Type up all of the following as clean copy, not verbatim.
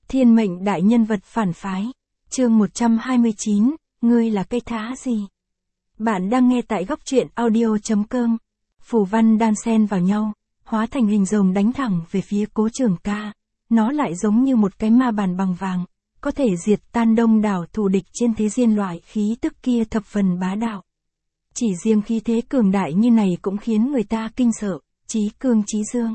Thiên mệnh đại nhân vật phản phái. Chương 129, ngươi là cây thá gì? Bạn đang nghe tại góc truyện audio.com. Phù văn đan xen vào nhau, hóa thành hình rồng đánh thẳng về phía Cố Trường Ca. Nó lại giống như một cái ma bàn bằng vàng, có thể diệt tan đông đảo thù địch trên thế gian, loại khí tức kia thập phần bá đạo. Chỉ riêng khí thế cường đại như này cũng khiến người ta kinh sợ, chí cương chí dương.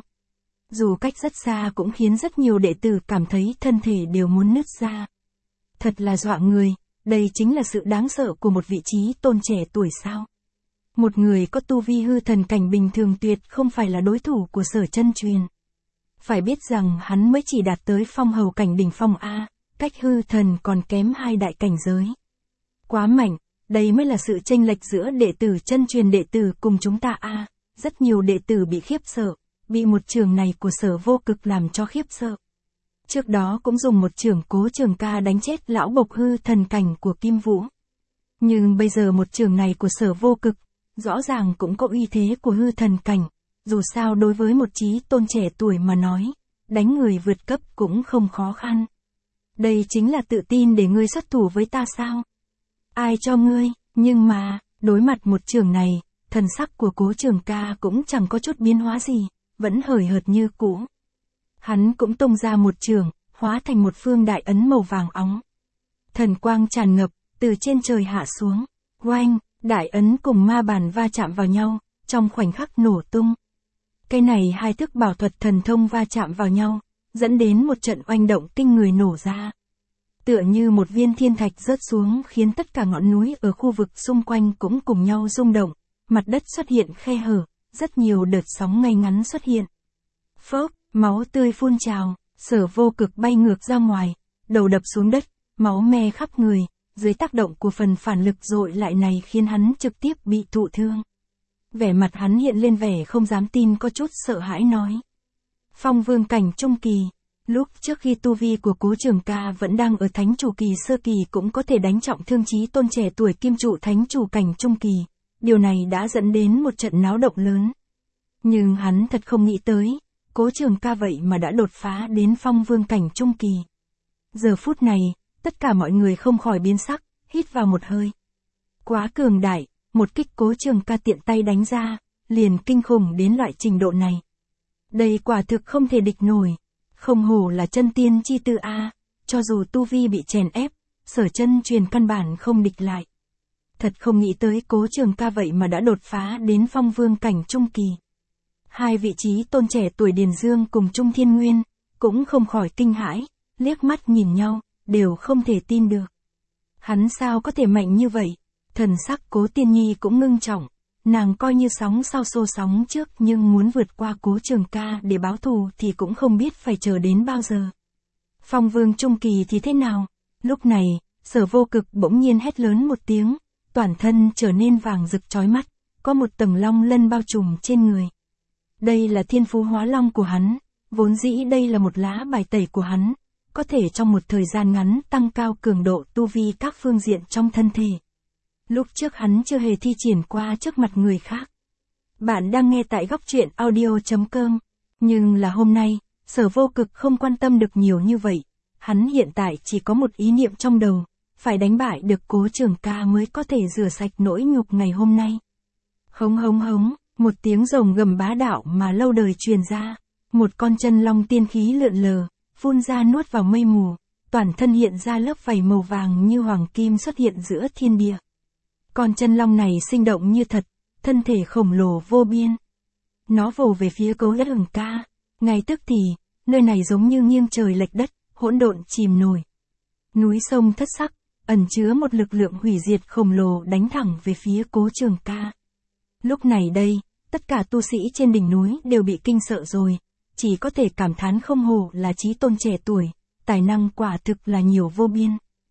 Dù cách rất xa cũng khiến rất nhiều đệ tử cảm thấy thân thể đều muốn nứt ra. Thật là dọa người, đây chính là sự đáng sợ của một vị trí tôn trẻ tuổi sao. Một người có tu vi hư thần cảnh bình thường tuyệt không phải là đối thủ của Sở Chân Truyền. Phải biết rằng hắn mới chỉ đạt tới phong hầu cảnh đỉnh phong A, cách hư thần còn kém 2 đại cảnh giới. Quá mạnh, đây mới là sự chênh lệch giữa đệ tử chân truyền đệ tử cùng chúng ta A. Rất nhiều đệ tử bị khiếp sợ, bị một chưởng này của Sở Vô Cực làm cho khiếp sợ. Trước đó cũng dùng một chưởng Cố Trường Ca đánh chết lão bộc hư thần cảnh của Kim Vũ. Nhưng bây giờ một chưởng này của Sở Vô Cực, rõ ràng cũng có uy thế của hư thần cảnh. Dù sao đối với một chí tôn trẻ tuổi mà nói, đánh người vượt cấp cũng không khó khăn. Đây chính là tự tin để ngươi xuất thủ với ta sao? Ai cho ngươi? Nhưng mà, đối mặt một chưởng này, thần sắc của Cố Trường Ca cũng chẳng có chút biến hóa gì, vẫn hời hợt như cũ. Hắn cũng tung ra một chưởng, hóa thành một phương đại ấn màu vàng óng. Thần quang tràn ngập, từ trên trời hạ xuống. Oanh, đại ấn cùng ma bàn va chạm vào nhau, trong khoảnh khắc nổ tung. Cái này hai thức bảo thuật thần thông va chạm vào nhau, dẫn đến một trận oanh động kinh người nổ ra. Tựa như một viên thiên thạch rớt xuống khiến tất cả ngọn núi ở khu vực xung quanh cũng cùng nhau rung động, mặt đất xuất hiện khe hở, rất nhiều đợt sóng ngay ngắn xuất hiện. Phốc, máu tươi phun trào, Sở Vô Cực bay ngược ra ngoài, đầu đập xuống đất, máu me khắp người, dưới tác động của phần phản lực dội lại này khiến hắn trực tiếp bị thụ thương. Vẻ mặt hắn hiện lên vẻ không dám tin, có chút sợ hãi nói. Phong vương cảnh trung kỳ, lúc trước khi tu vi của Cố Trường Ca vẫn đang ở thánh chủ kỳ sơ kỳ cũng có thể đánh trọng thương chí tôn trẻ tuổi kim trụ thánh chủ cảnh trung kỳ, điều này đã dẫn đến một trận náo động lớn. Nhưng hắn thật không nghĩ tới, Cố Trường Ca vậy mà đã đột phá đến phong vương cảnh trung kỳ. Giờ phút này, tất cả mọi người không khỏi biến sắc, hít vào một hơi. Quá cường đại, một kích Cố Trường Ca tiện tay đánh ra, liền kinh khủng đến loại trình độ này. Đây quả thực không thể địch nổi, không hổ là chân tiên chi tư A, cho dù tu vi bị chèn ép, Sở Chân Truyền căn bản không địch lại. Thật không nghĩ tới Cố Trường Ca vậy mà đã đột phá đến phong vương cảnh trung kỳ. Hai vị trí tôn trẻ tuổi Điền Dương cùng Trung Thiên Nguyên, cũng không khỏi kinh hãi, liếc mắt nhìn nhau, đều không thể tin được. Hắn sao có thể mạnh như vậy? Thần sắc Cố Tiên Nhi cũng ngưng trọng, nàng coi như sóng sau xô sóng trước, nhưng muốn vượt qua Cố Trường Ca để báo thù thì cũng không biết phải chờ đến bao giờ. Phong vương trung kỳ thì thế nào? Lúc này, Sở Vô Cực bỗng nhiên hét lớn một tiếng, toàn thân trở nên vàng rực chói mắt, có một tầng long lân bao trùm trên người. Đây là thiên phú hóa long của hắn, vốn dĩ đây là một lá bài tẩy của hắn, có thể trong một thời gian ngắn tăng cao cường độ tu vi các phương diện trong thân thể. Lúc trước hắn chưa hề thi triển qua trước mặt người khác. Bạn đang nghe tại góc truyện audio.com, nhưng là hôm nay, Sở Vô Cực không quan tâm được nhiều như vậy, hắn hiện tại chỉ có một ý niệm trong đầu, phải đánh bại được Cố Trường Ca mới có thể rửa sạch nỗi nhục ngày hôm nay. Hống hống hống, một tiếng rồng gầm bá đạo mà lâu đời truyền ra, một con chân long tiên khí lượn lờ, phun ra nuốt vào mây mù, toàn thân hiện ra lớp vảy màu vàng như hoàng kim xuất hiện giữa thiên địa. Con chân long này sinh động như thật, thân thể khổng lồ vô biên. Nó vồ về phía Cố Trường Ca, ngay tức thì, nơi này giống như nghiêng trời lệch đất, hỗn độn chìm nổi. Núi sông thất sắc, ẩn chứa một lực lượng hủy diệt khổng lồ đánh thẳng về phía Cố Trường Ca. Lúc này đây, tất cả tu sĩ trên đỉnh núi đều bị kinh sợ rồi, chỉ có thể cảm thán không hổ là chí tôn trẻ tuổi, tài năng quả thực là nhiều vô biên.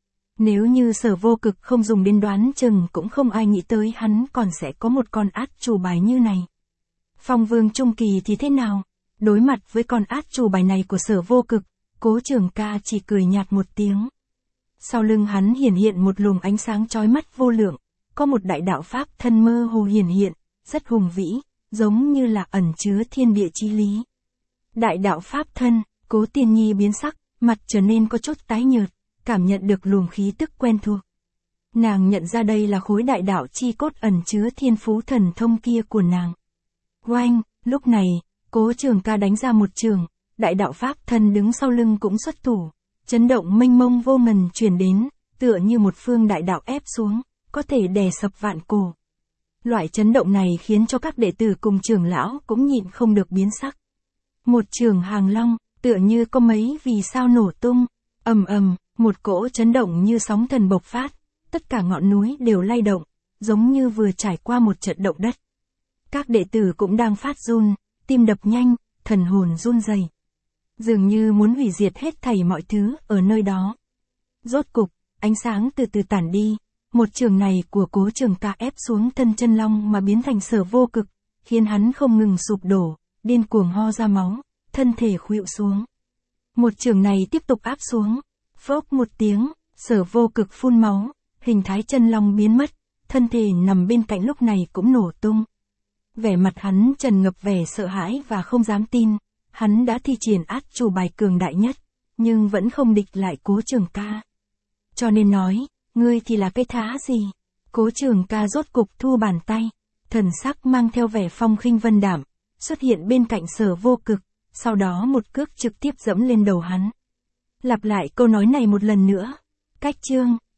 Nếu như Sở Vô Cực không dùng đến đoán chừng cũng không ai nghĩ tới hắn còn sẽ có một con át chủ bài như này. Phong vương trung kỳ thì thế nào? Đối mặt với con át chủ bài này của Sở Vô Cực, Cố Trường Ca chỉ cười nhạt một tiếng. Sau lưng hắn hiển hiện một luồng ánh sáng chói mắt vô lượng, có một đại đạo pháp thân mơ hồ hiển hiện, rất hùng vĩ, giống như là ẩn chứa thiên địa chí lý. Đại đạo pháp thân, Cố Tiên Nhi biến sắc, mặt trở nên có chút tái nhợt, cảm nhận được luồng khí tức quen thuộc. Nàng nhận ra đây là khối đại đạo chi cốt ẩn chứa thiên phú thần thông kia của nàng. Oanh, lúc này, Cố Trường Ca đánh ra một trường, đại đạo pháp thân đứng sau lưng cũng xuất thủ, chấn động mênh mông vô ngần truyền đến, tựa như một phương đại đạo ép xuống, có thể đè sập vạn cổ. Loại chấn động này khiến cho các đệ tử cùng trưởng lão cũng nhịn không được biến sắc. Một trường hàng long, tựa như có mấy vì sao nổ tung, ầm ầm, một cỗ chấn động như sóng thần bộc phát, tất cả ngọn núi đều lay động, giống như vừa trải qua một trận động đất. Các đệ tử cũng đang phát run, tim đập nhanh, thần hồn run rẩy, dường như muốn hủy diệt hết thảy mọi thứ ở nơi đó. Rốt cục, ánh sáng từ từ tản đi, một trường này của Cố Trường Ca ép xuống thân chân long mà biến thành Sở Vô Cực, khiến hắn không ngừng sụp đổ, điên cuồng ho ra máu, thân thể khuỵu xuống. Một trường này tiếp tục áp xuống, phốc một tiếng, Sở Vô Cực phun máu, hình thái chân long biến mất, thân thể nằm bên cạnh lúc này cũng nổ tung. Vẻ mặt hắn tràn ngập vẻ sợ hãi và không dám tin, hắn đã thi triển át chủ bài cường đại nhất, nhưng vẫn không địch lại Cố Trường Ca. Cho nên nói, ngươi thì là cái thá gì? Cố Trường Ca rốt cục thu bàn tay, thần sắc mang theo vẻ phong khinh vân đảm, xuất hiện bên cạnh Sở Vô Cực, sau đó một cước trực tiếp dẫm lên đầu hắn. Lặp lại câu nói này một lần nữa. Cách chương